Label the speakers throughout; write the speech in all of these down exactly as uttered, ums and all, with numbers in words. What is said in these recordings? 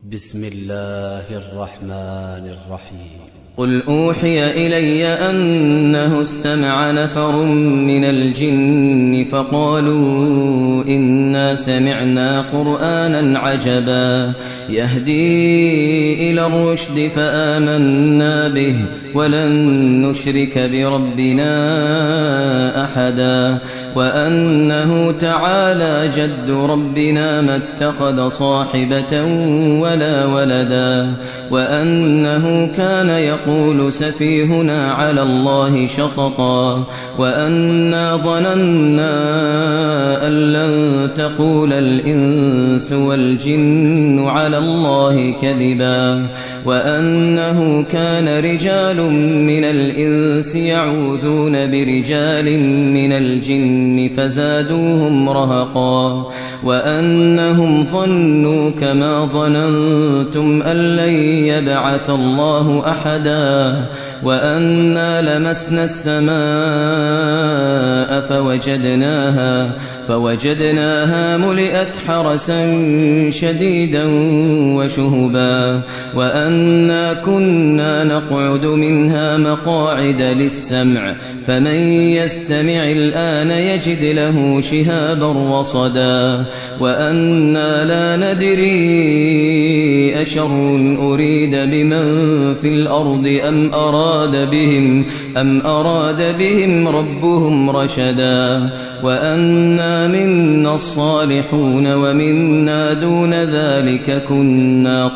Speaker 1: بسم الله الرحمن الرحيم.
Speaker 2: قل أوحي إلي أنه استمع نفر من الجن فقالوا إنا سمعنا قرآنا عجبا يهدي إلى الرشد فآمنا به ولن نشرك بربنا أحدا وأنه تعالى جد ربنا ما اتخذ صاحبة ولا ولدا وأنه كان يقول سفيهنا على الله شططا وأنا ظننا أن لن تقول الإنس والجن على الله كذبا وأنه كان رجال من الإنس يعوذون برجال من الجن فزادوهم رهقا وأنهم ظنوا كما ظننتم أن لن يبعث الله أحدا وأنا لمسنا السماء فوجدناها فوجدناها ملئت حرسا شديدا وشهبا وأنا كنا نقعد منها مقاعد للسمع فمن يستمع الآن يجد له شهابا رصدا وأنا لا ندري أشر أريد بمن في الأرض أم أراد بهم أم أراد بهم ربهم رشدا وأنا منا الصالحون ومنا دون ذلك كنا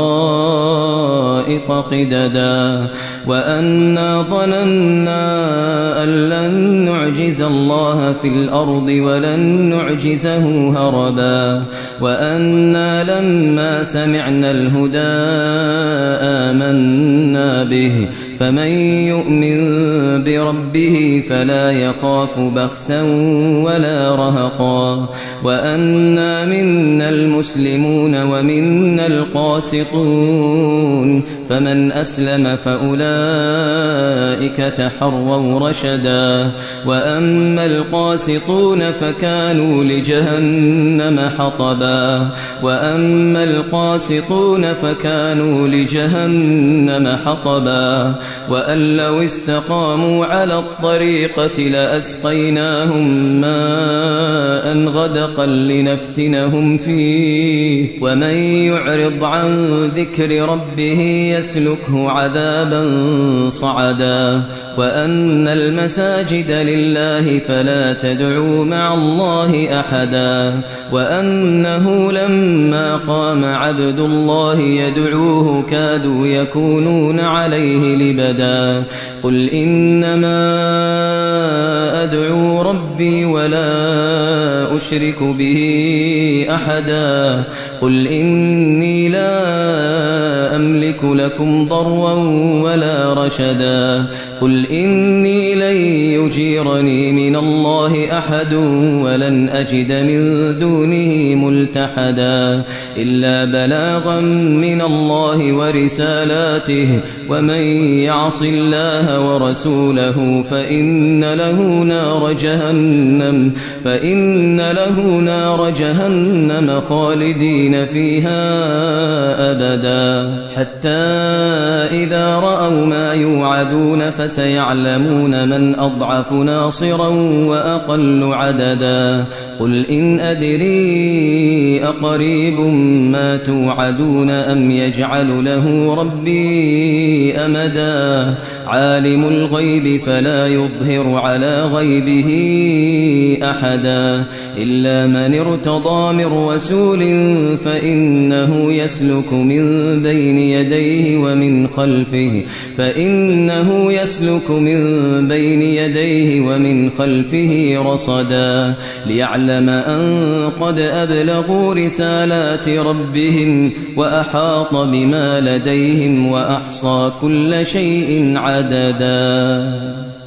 Speaker 2: طرائق قددا وأنا ظننا أن لن نعجز الله في الأرض ولن نعجزه هربا وأنا لما سمعنا الهدى آمنا به فمن يؤمن بربه فلا يخاف بخسا ولا رهقا وأنا منا المسلمون ومنا القاسطون فمن أسلم فأولئك تحروا رشدا وأما القاسطون فكانوا لجهنم حطبا وأما القاسطون فكانوا لجهنم حطبا وأن لو استقاموا على الطريقة لأسقيناهم ماء غدقا لنفتنهم فيه ومن يعرض عن ذكر ربه يسلكه عذابا صعدا وأن المساجد لله فلا تدعوا مع الله أحدا وأنه لما قام عبد الله يدعوه كادوا يكونون عليه لبدا قل إنما أدعو ربي ولا أشرك به أحدا قل إني لا أملك لكم ضرا ولا رشدا قل إني لن يجيرني من الله أحد ولن أجد من دونه ملتحدا إلا بلاغا من الله ورسالاته ومن يعص الله ورسوله فإن له نار جهنم فإن له نار جهنم خالدين فيها أبدا حتى إذا رأوا ما يوعدون فسيعلمون من أضعف ناصرا وأقل عددا قل إن أدري أقريب ما توعدون أم يجعل له ربي أمدا عالم الغيب فلا يظهر على غيبه أحدا إلا من ارتضى من رسول فإنه يسلك من بين يديه ومن خلفه فإنه يسلك من بين يديه ومن خلفه رصدا ليعلم أن قد أبلغوا رسالات ربهم وأحاط بما لديهم وأحصى كل شيء عددا.